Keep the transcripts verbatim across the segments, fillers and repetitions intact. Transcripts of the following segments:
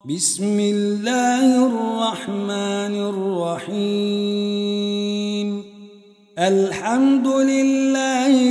بسم الله الرحمن الرحيم. الحمد لله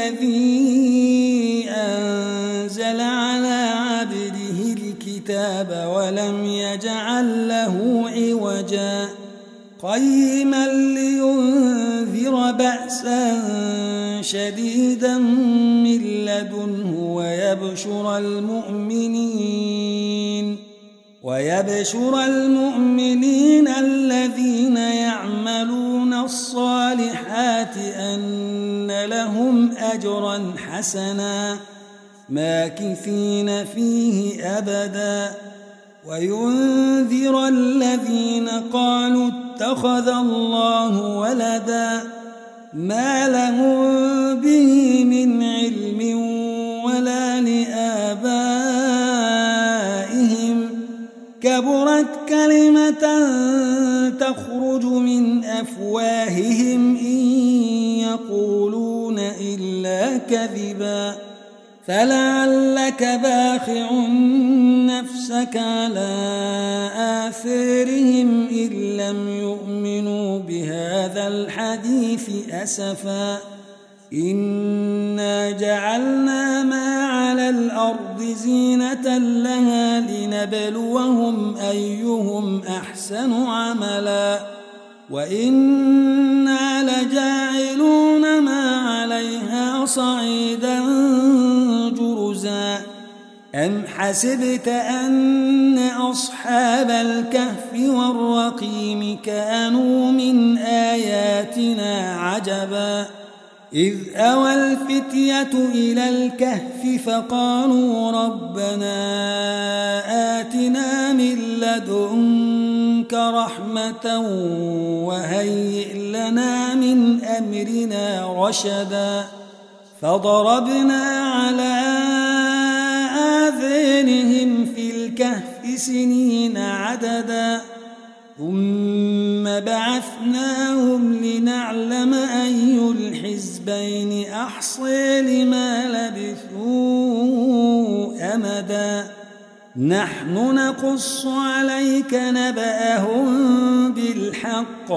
الذي أنزل على عبده الكتاب ولم يجعل له عوجا قيما لينذر بأسا شديدا من لدنه ويبشر المؤمنين ويبشر المؤمنين الذين يعملون الصالحات أن لهم أجرا حسنا ماكثين فيه أبدا وينذر الذين قالوا اتخذ الله ولدا ما لهم به من علم ولا لآبائهم كبرت كلمة تخرج من أفواههم إن يقولون إلا كذبا فلعلك باخع نفسك على آثارهم إن لم يؤمنوا بهذا الحديث أسفا إنا جعلنا ما على الأرض زينة لها لنبلوهم أيهم أحسن عملا وإنا لجاعلون ما عليها صعيدا جرزا أم حسبت أن أصحاب الكهف والرقيم كانوا من آياتنا عجبا إذ أوى الفتية إلى الكهف فقالوا ربنا آتنا من لدنك رحمة وهيئ لنا من أمرنا رشدا فضربنا على آذانهم في الكهف سنين عددا ثم بعثناهم لنعلم أي الحزبين أحصي لما لبثوا أمدا نحن نقص عليك نبأهم بالحق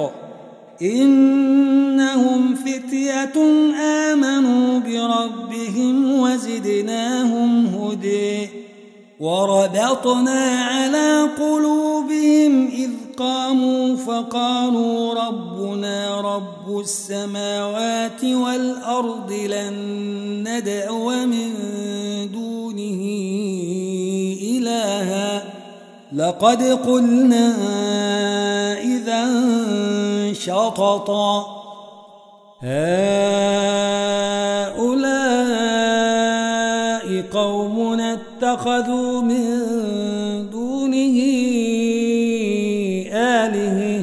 إنهم فتية آمنوا بربهم وزدناهم هدى وربطنا على قلوبهم إذ قاموا فقالوا ربنا رب السماوات والأرض لن ندعو من دونه إلها لقد قلنا إذا شططا هؤلاء قومنا اتخذوا من دونه آلهة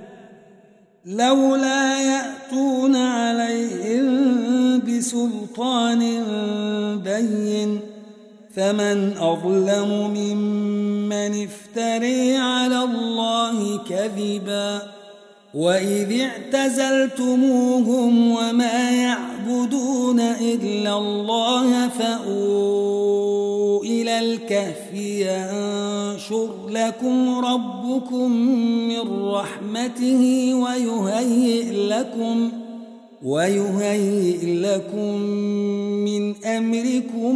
لولا يأتون عليهم بسلطان بين فمن أظلم ممن افتري على الله كذبا وإذ اعتزلتموهم وما يعبدون إلا الله فأووا إلى الكهف ينشر لكم ربكم من رحمته ويهيئ لكم ويهيئ لكم من أمركم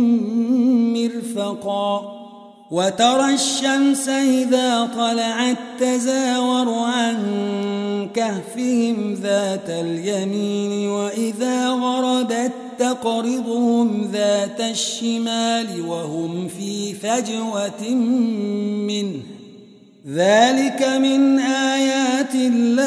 مرفقا وترى الشمس إذا طلعت تزاور عن كهفهم ذات اليمين وإذا غربت تقرضهم ذات الشمال وهم في فجوة منه ذلك من آيات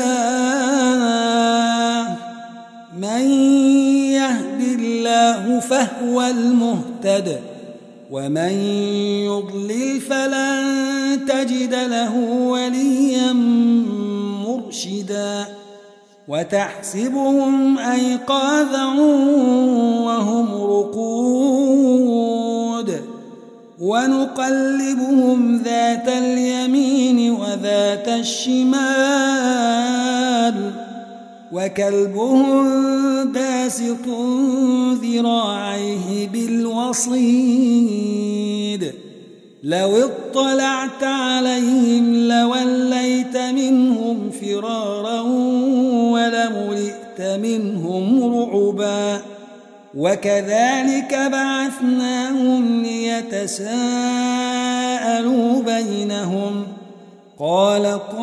الله من يهد الله فهو المهتد ومن يضلل فلن تجد له وليا مرشدا وتحسبهم أيقاظا وهم رقود ونقلبهم ذات اليمين وذات الشمال وكلبهم باسط ذراعيه بالوصيد لو اطلعت ظاهرت عليهم لوليت منهم فرارا ولملئت منهم رعبا وكذلك بعثناهم ليتساءلوا بينهم قال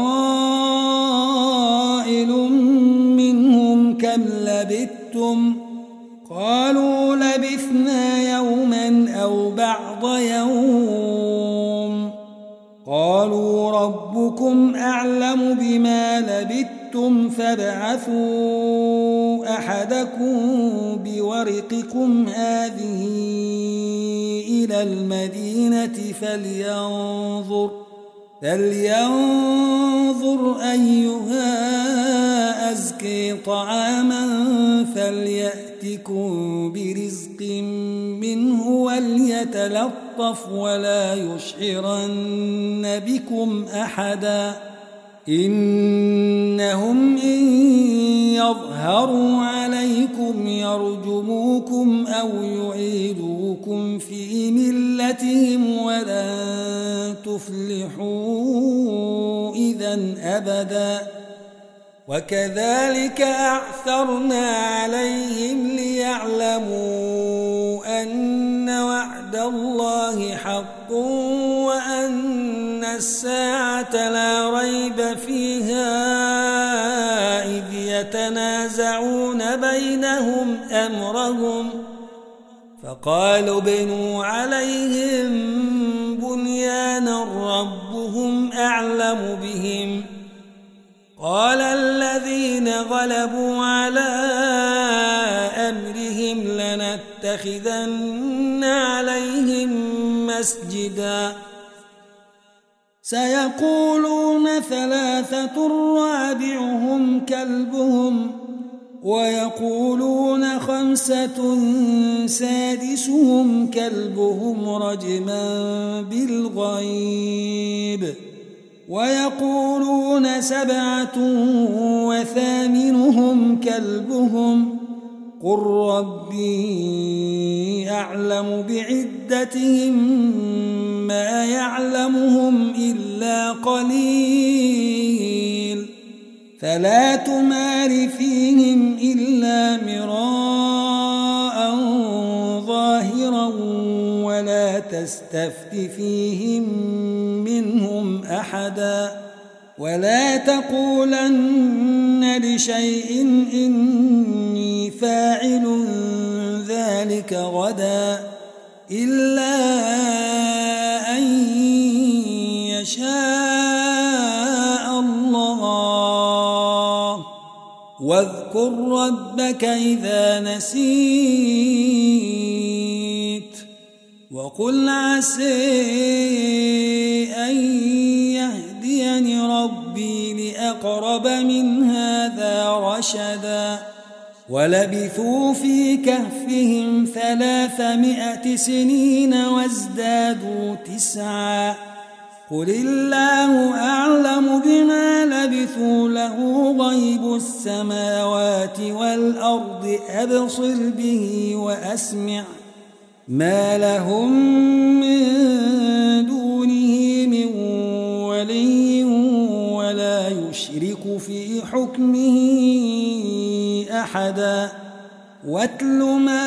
قائل منهم كم لبثتم قالوا لبثنا يوما أو بعض يوم قالوا ربكم أعلم بما لبثتم فابعثوا أحدكم بورقكم هذه إلى المدينة فلينظر فلينظر أيها أزكي طعاما فليأتكم برزق منه وليتلطف ولا يشعرن بكم أحدا إنهم إن يظهروا عليكم يرجموكم أو يعيدوكم في ملتهم ولن تفلحوا إذن أبدا وكذلك أعثرنا عليهم ليعلموا أن وعد الله حق وأن الساعة لا ريب فيها إذ يتنازعون بينهم أمرهم فقالوا ابنوا عليهم بنيانا ربهم أعلم بهم قال الذين غلبوا على أمرهم لنتخذن عليهم مسجدا سيقولون ثلاثة رابعهم كلبهم ويقولون خمسة سادسهم كلبهم رجما بالغيب ويقولون سبعة وثامنهم كلبهم قل ربي أعلم بعدتهم ما يعلمهم إلا قليل فلا تمار فيهم إلا مراء ظاهرا ولا تستفت فيهم منهم أحدا ولا تقولن لشيء إني فاعل ذلك غدا إلا أن يشاء الله واذكر ربك إذا نسيت وقل عسى أن يهديني ربي لأقرب من هذا رشدا ولبثوا في كهفهم ثلاثمائة سنين وازدادوا تسعا قل الله أعلم بما لبثوا له غيب السماوات والأرض أبصر به وأسمع ما لهم من دونه من ولي ولا يشرك في حكمه أحدا واتل ما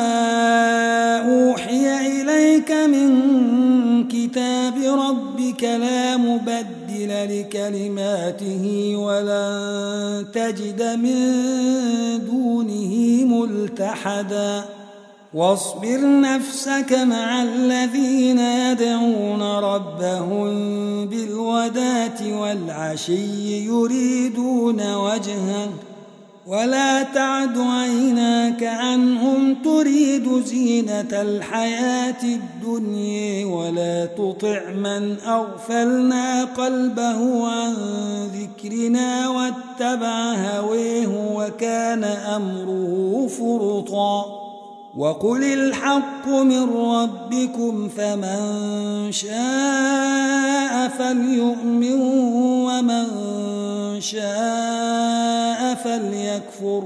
أوحي إليك من كتاب ربك لا مبدل لكلماته ولن تجد من دونه ملتحدا واصبر نفسك مع الذين يدعون ربهم بالغداة والعشي يريدون وجهه ولا تعد عيناك عنهم تريد زينة الحياة الدنيا ولا تطع من أغفلنا قلبه عن ذكرنا واتبع هويه وكان أمره فرطا وقل الحق من ربكم فمن شاء فليؤمن ومن شاء فليكفر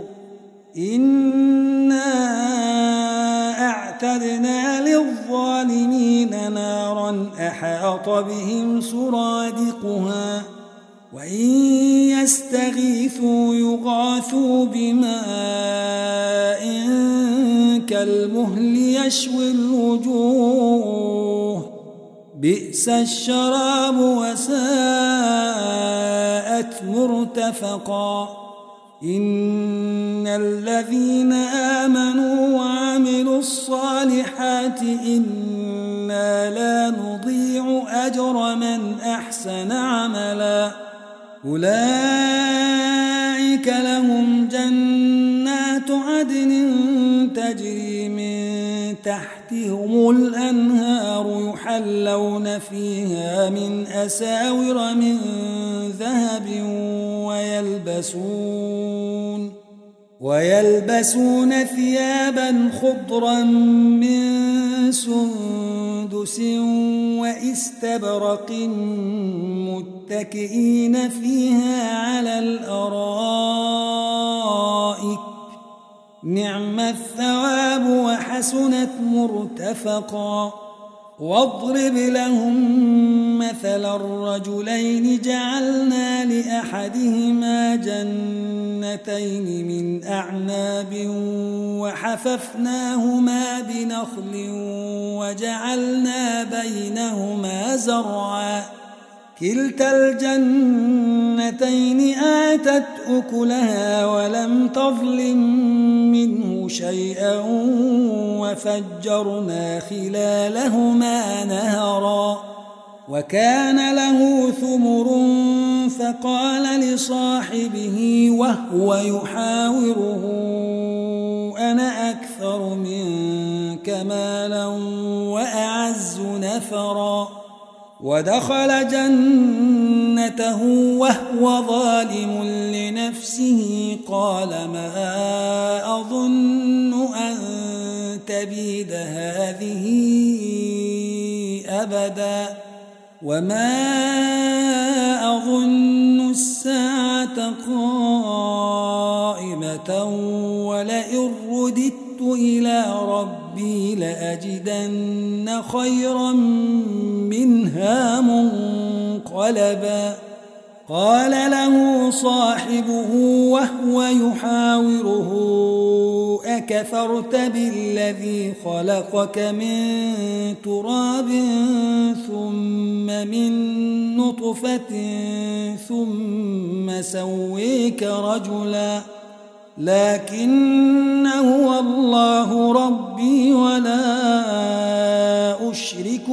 إنا أعتدنا للظالمين نارا أحاط بهم سرادقها وإن يستغيثوا يغاثوا بماء كالمهل يشوي الوجوه بئس الشراب وساءت مرتفقا إن الذين آمنوا وعملوا الصالحات إنا لا نضيع أجر من أحسن عملا أولئك لهم جنات عدن تجري من تحتهم الأنهار يحلون فيها من أساور من ذهب ويلبسون ويلبسون ثيابا خضرا من سندس وإستبرق متكئين فيها على الأرائك نعم الثواب وحسنت مرتفقا واضرب لهم مثل الرجلين جعلنا لأحدهما جنتين من أعناب وحففناهما بنخل وجعلنا بينهما زرعا كلتا الجنتين آتت أكلها ولم تظلم منه شيئا وفجرنا خلالهما نهرا وكان له ثمر فقال لصاحبه وهو يحاوره أنا أكثر منك مالا وأعز نفرا ودخل جنته وهو ظالم لنفسه قال ما أظن أن تبيد هذه أبدا وما أظن الساعة قائمة ولئن رددت إلى ربي لأجدن خيرا منها منقلبا قال له صاحبه وهو يحاوره أكفرت بالذي خلقك من تراب ثم من نطفة ثم سويك رجلا لكن هو الله ربي ولا أشرك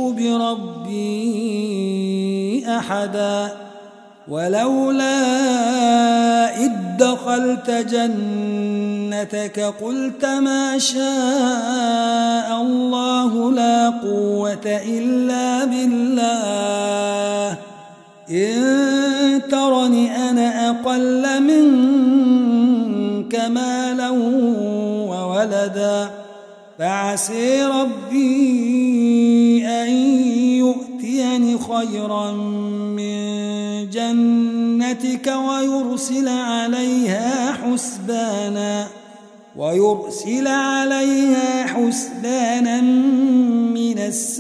بربي أحدا ولولا إذ دخلت جنتك قلت ما شاء الله لا قوة إلا بالله إن ترني أنا أقل منك مالا وولدا فعسي ربي أن يؤتيني خيرا من جنتك ويرسل عليها حسبانا ويرسل عليها حسبانا من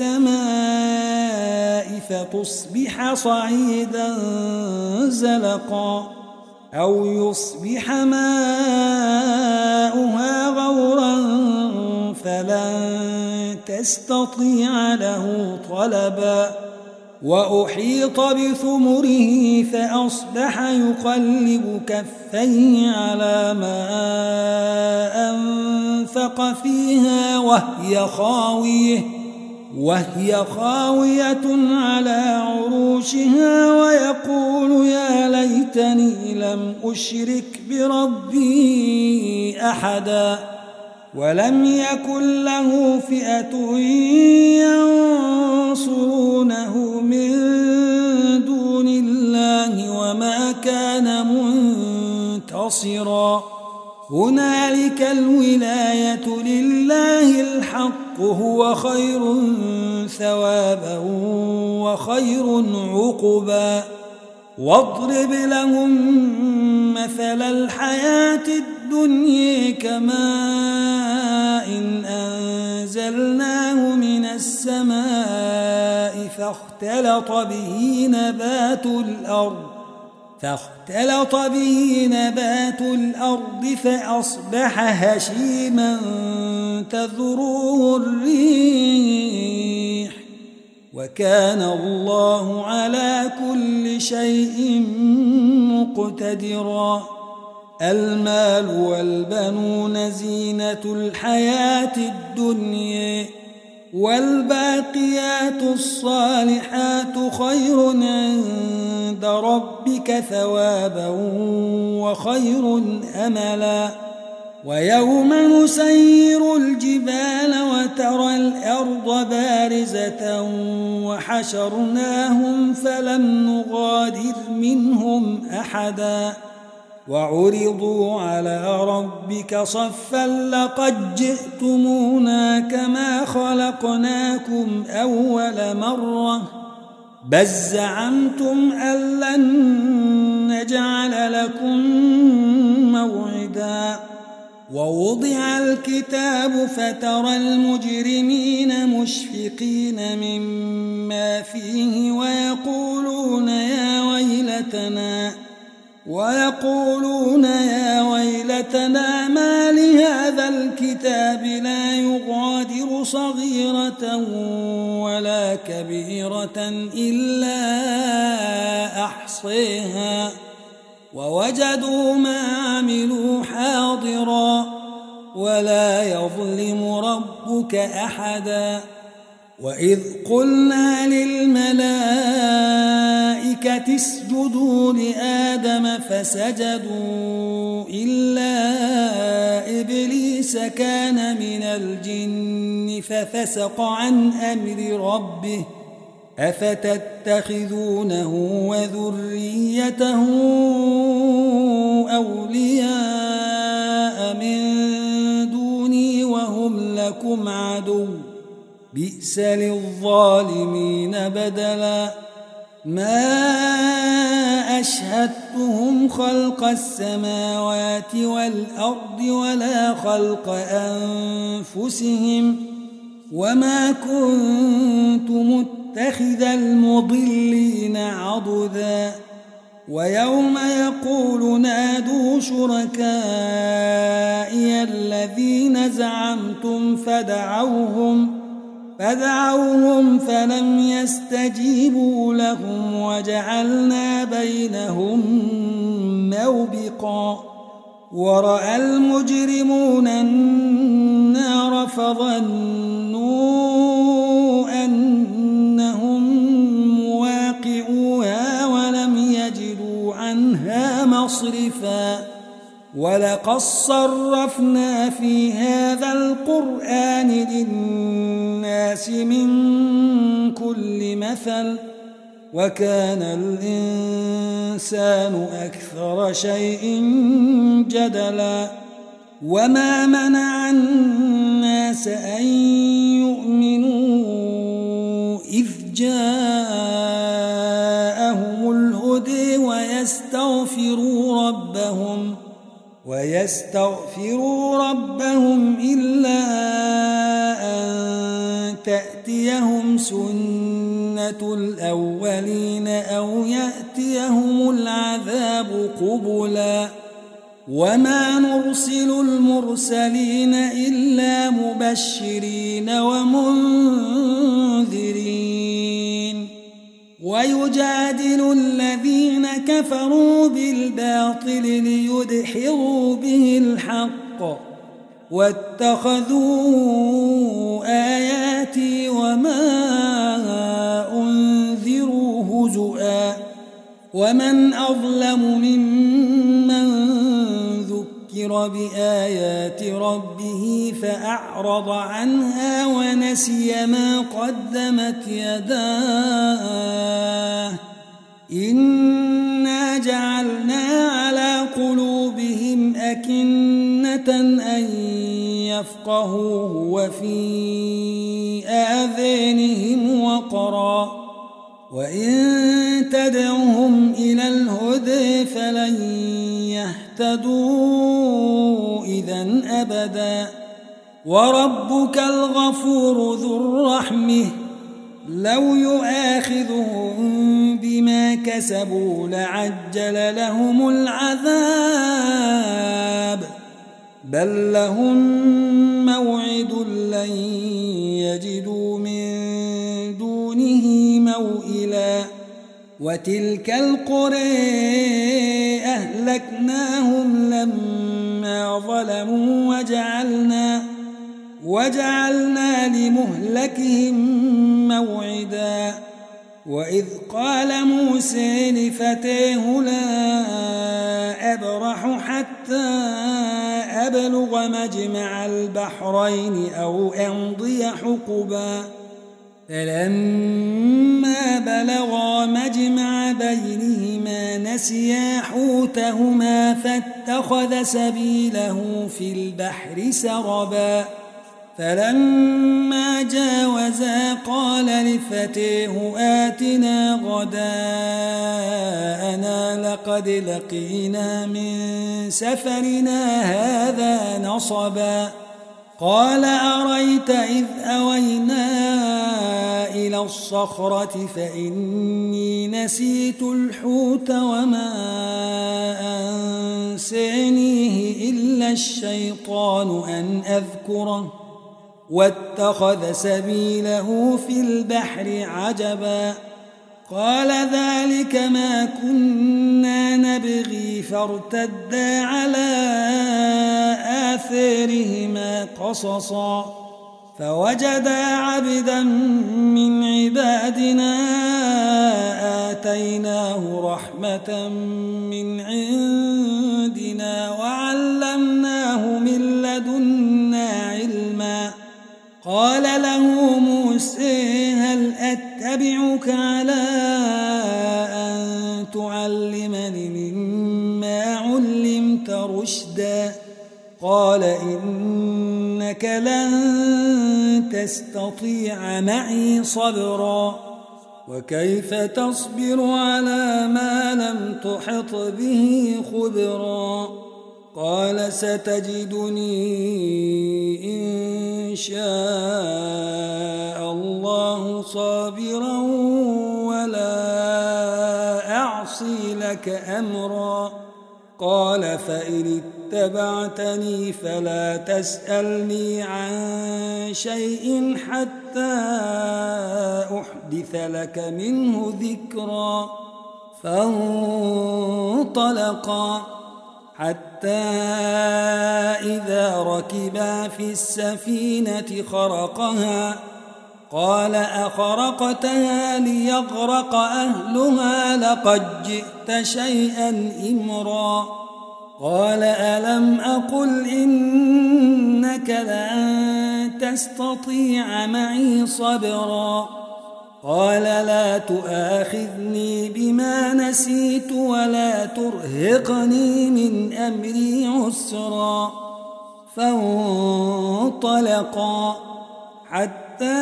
السماء فتصبح صعيدا زلقا أو يصبح ماؤها غورا فلن تستطيع له طلبا وأحيط بثمره فأصبح يقلب كفيه على ما أنفق فيها وهي خاوية وهي خاوية على عروشها ويقول يا ليتني لم أشرك بربي أحدا ولم يكن له فئة ينصرونه من دون الله وما كان منتصرا هنالك الولاية لله الحق هو خير ثوابا وخير عقبا واضرب لهم مثل الحياة الدنيا كماء إن أنزلناه من السماء فاختلط به نبات الأرض فاختلط به نبات الأرض فأصبح هشيما تذروه الريح وكان الله على كل شيء مقتدرا. المال والبنون زينة الحياة الدنيا والباقيات الصالحات خير عند ربك ثوابا وخير أملا. ويوم نسير الجبال وترى الأرض بارزة وحشرناهم فلم نغادر منهم أحدا وعرضوا على ربك صفا لقد جئتمونا كما خلقناكم أول مرة بل زعمتم أن لن نجعل لكم موعدا. ووضع الكتاب فترى المجرمين مشفقين مما فيه ويقولون يا ويلتنا ويقولون يا ويلتنا ما لهذا الكتاب لا يغادر صغيرة ولا كبيرة إلا أحصيها ووجدوا ما عملوا حاضرا ولا يظلم ربك أحدا. وإذ قلنا للملائكة اسجدوا لآدم فسجدوا إلا إبليس كان من الجن ففسق عن أمر ربه أفتتخذونه وذريته أولياء من دوني وهم لكم عدو بئس للظالمين بدلا. ما أشهدتهم خلق السماوات والأرض ولا خلق أنفسهم وما كنت متخذ المضلين عضدا. ويوم يقول نادوا شركائي الذين زعمتم فدعوهم فدعوهم فلم يستجيبوا لهم وجعلنا بينهم موبقا. ورأى المجرمون النار فظنوا أنهم مواقعوها ولم يجدوا عنها مصرفا. ولقد صرفنا في هذا القرآن للناس من كل مثل وكان الإنسان أكثر شيء جدلا. وما منع الناس أن يؤمنوا إذ جاءهم الهدى ويستغفروا ربهم ويستغفروا ربهم إلا أن تأتيهم سنة الأولين أو يأتيهم العذاب قبلا. وما نرسل المرسلين إلا مبشرين ومنذرين ويجادل الذين كفروا بالباطل ليدحضوا به الحق واتخذوا آياتي وما أنذروا هزؤا. ومن أظلم ممن ذكر بآيات ربه فأعرض عنها ونسي ما قدمت يداه إنا جعلنا على قلوبهم أكنة أن يفقهوه وفي آذانهم وقرا وإن تدعهم إلى الهدى فلن يهتدوا إذن أبدا. وربك الغفور ذو الرحمة لو يؤاخذهم بما كسبوا لعجل لهم العذاب بل لهم موعد لن يجدوا من دونه موئلا وتلك القرى أهلكناهم لما ظلموا وجعلنا وجعلنا لمهلكهم موعدا وإذ قال موسى لفتاه لا أبرح حتى أبلغ مجمع البحرين أو أمضي حقبا فلما بلغا مجمع بينهما نسيا حوتهما فاتخذ سبيله في البحر سربا فلما جاوزا قال لفتاه آتنا غداءنا لقد لقينا من سفرنا هذا نصبا قال أريت إذ أوينا إلى الصخرة فإني نسيت الحوت وما أنسانيه إلا الشيطان أن أذكره واتخذ سبيله في البحر عجبا قال ذلك ما كنا نبغي فارتدا على آثارهما قصصا فوجدا عبدا من عبادنا آتيناه رحمة من عندنا وعلمناه من لدنا علما قال له موسى هل أتبعك على أن تعلمني مما علمت رشدا قال إنك لن تستطيع معي صبرا وكيف تصبر على ما لم تحط به خبرا قال ستجدني إن شاء الله صابرا ولا أعصي لك أمرا قال فإن اتبعتني فلا تسألني عن شيء حتى أحدث لك منه ذكرا فانطلقا حتى إذا ركبا في السفينة خرقها قال أخرقتها ليغرق أهلها لقد جئت شيئا إمرا قال ألم أقل إنك لن تستطيع معي صبرا قال لا تؤاخذني بما نسيت ولا ترهقني من أمري عسرا فانطلقا حتى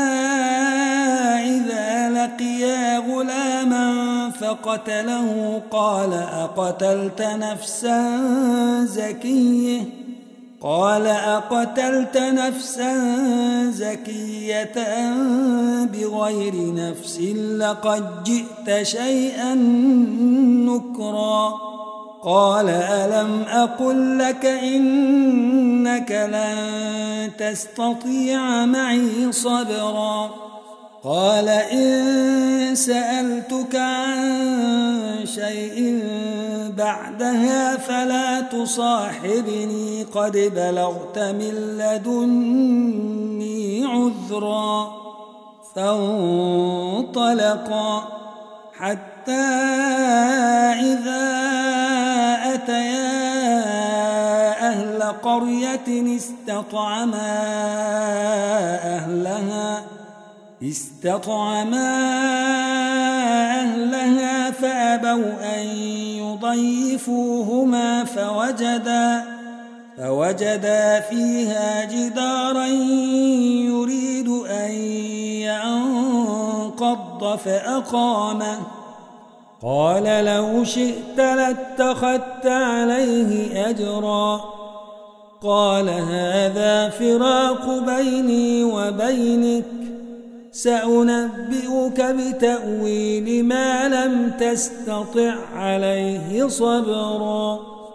إذا لقيا غلاما فقتله قال أقتلت نفسا زكية قال أقتلت نفسا زكية بغير نفس لقد جئت شيئا نكرا قال ألم أقل لك إنك لن تستطيع معي صبرا قال إن سألتك عن شيء بعدها فلا تصاحبني قد بلغت من لدني عذرا فانطلقا حتى إذا أتيا أهل قرية استطعما أهلها استطعما أهلها فأبوا أن يضيفوهما فوجدا فوجدا فيها جدارا يريد أن ينقض فأقامه قال لو شئت لاتخذت عليه أجرا قال هذا فراق بيني وبينك سأنبئك بتأويل ما لم تستطع عليه صبرا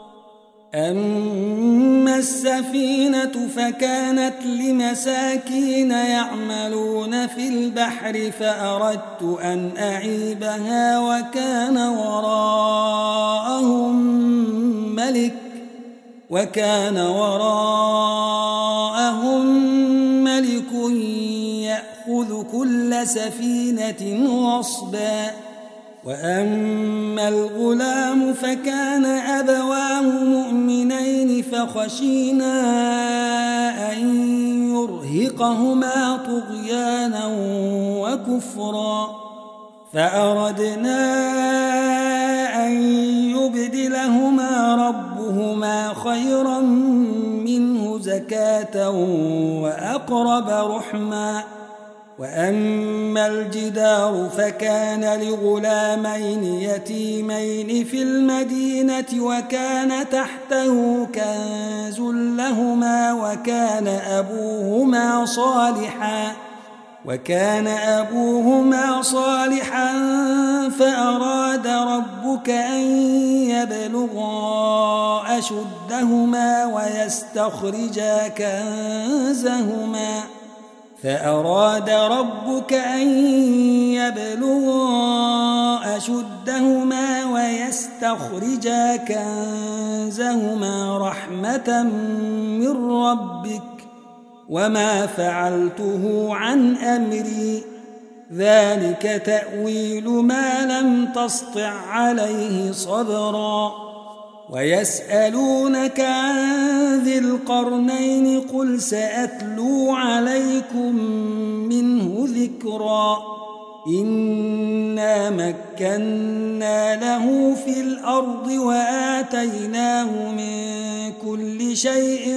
أما السفينة فكانت لمساكين يعملون في البحر فأردت أن أعيبها وكان وراءهم ملك وكان وراءهم ملك يأخذ كل سفينة غصبا وأما الغلام فكان أبواه مؤمنين فخشينا أن يرهقهما طغيانا وكفرا فأردنا أن يبدلهما ربهما خيرا منه زكاة وأقرب رحما وأما الجدار فكان لغلامين يتيمين في المدينة وكان تحته كنز لهما وكان أبوهما صالحا وكان أبوهما صالحا فأراد ربك أن يبلغا أشدهما ويستخرجا كنزهما فأراد ربك أن يبلغا أشدهما ويستخرجا كنزهما رحمة من ربك وما فعلته عن أمري ذلك تأويل ما لم تسطع عليه صبرا ويسألونك عن ذي القرنين قل سأتلو عليكم منه ذكرا إنا مكنا له في الأرض وآتيناه من كل شيء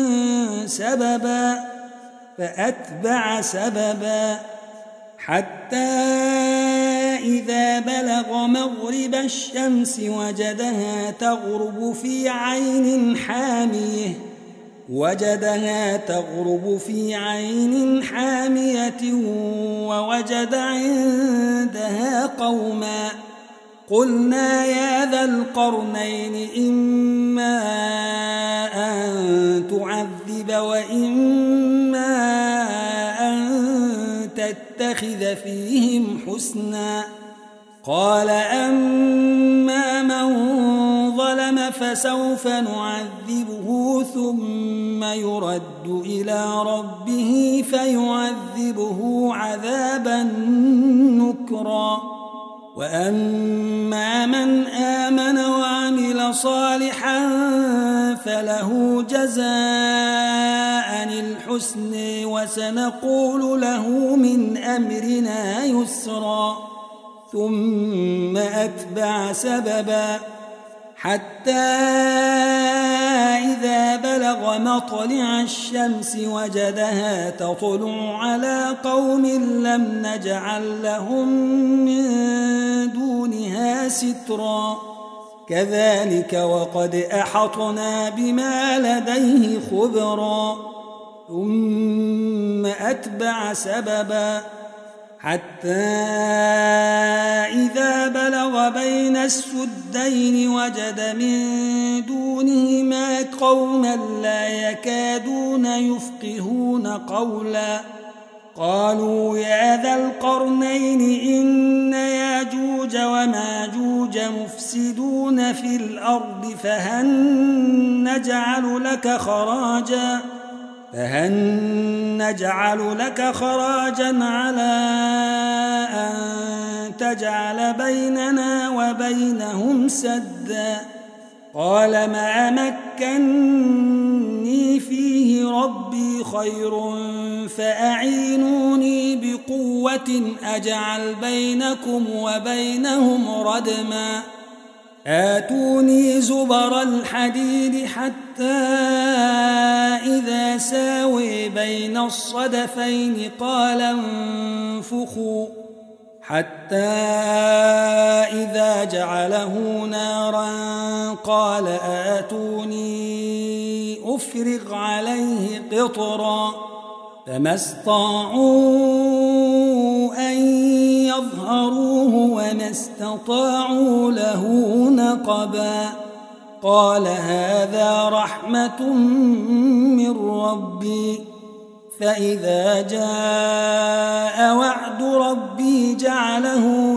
سببا فأتبع سببا حتى إذا بلغ مغرب الشمس وجدها تغرب في عين حامية وجدها تغرب في عين حامية ووجد عندها قوما قلنا يا ذا القرنين إما أن تعذب وإما أن تتخذ فيهم حسنا قال أما من ظلم فسوف نعذبه ثم يرد إلى ربه فيعذبه عذابا نكرا وأما من آمن وعمل صالحا فله جزاء الحسن وسنقول له من أمرنا يسرا ثم أتبع سببا حتى إذا بلغ مطلع الشمس وجدها تطلع على قوم لم نجعل لهم من دونها سترا كذلك وقد أحطنا بما لديه خبرا ثم أتبع سببا حتى إذا بلغ بين السدين وجد من دونهما قوما لا يكادون يفقهون قولا قالوا يا ذا القرنين إن ياجوج وماجوج مفسدون في الأرض فهل نجعل لك خراجا فهل نجعل لك خراجا على أن تجعل بيننا وبينهم سدا قال ما مكني فيه ربي خير فأعينوني بقوة أجعل بينكم وبينهم ردما آتوني زبر الحديد حتى إذا ساوي بين الصدفين قال انفخوا حتى إذا جعله نارا قال آتوني أفرغ عليه قطرا فما استطاعوا أن يظهروه وما استطاعوا له نقبا قال هذا رحمة من ربي فإذا جاء وعد ربي جعله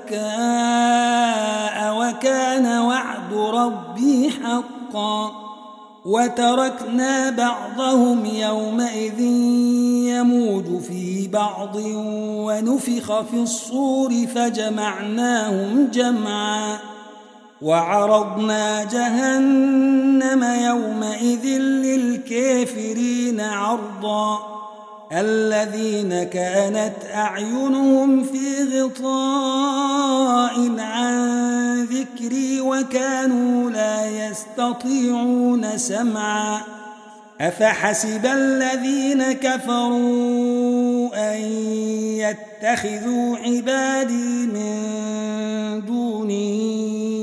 دكاء وكان وعد ربي حقا وتركنا بعضهم يومئذ يموج في بعض ونفخ في الصور فجمعناهم جمعا وعرضنا جهنم يومئذ للكافرين عرضا الذين كانت أعينهم في غطاء عن ذكري وكانوا لا يستطيعون سمعا أفحسب الذين كفروا أن يتخذوا عبادي من دوني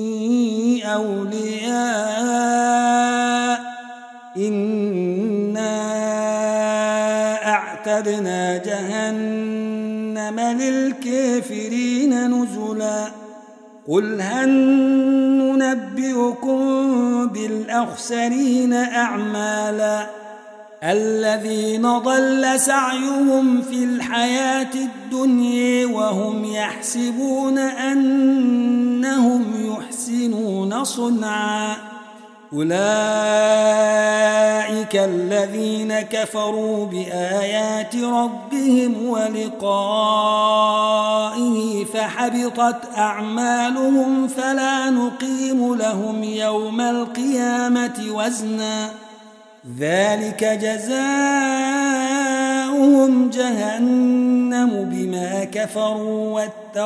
أولياء إنا أعتدنا جهنم للكافرين نزلا قل هل ننبئكم بالأخسرين أعمالا الذين ضل سعيهم في الحياة الدنيا وهم يحسبون أنهم يحسنون صنعا أولئك الذين كفروا بآيات ربهم ولقائه فحبطت أعمالهم فلا نقيم لهم يوم القيامة وزنا ذلك جزاؤهم جهنم بما كفروا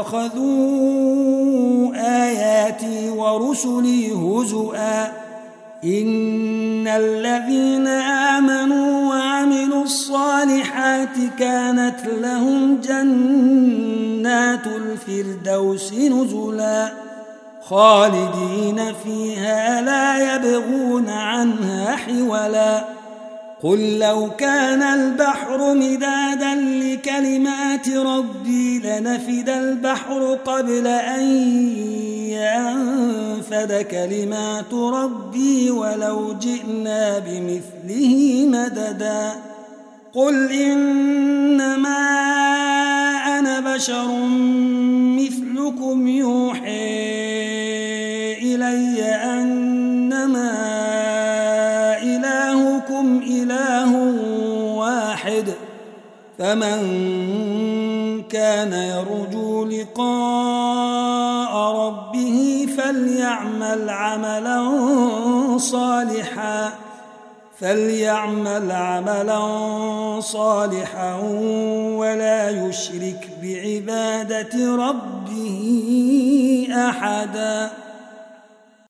واتخذوا آياتي ورسلي هزؤا إن الذين آمنوا وعملوا الصالحات كانت لهم جنات الفردوس نزلا خالدين فيها لا يبغون عنها حولا قل لو كان البحر مدادا لكلمات ربي لنفد البحر قبل أن ينفد كلمات ربي ولو جئنا بمثله مددا قل إنما أنا بشر مثلكم يوحي إلي أنما إلهكم إله واحد فمن كان يرجو لقاء ربه فليعمل عملا صالحا فليعمل عملا صالحا ولا يشرك بعبادة ربه أحدا.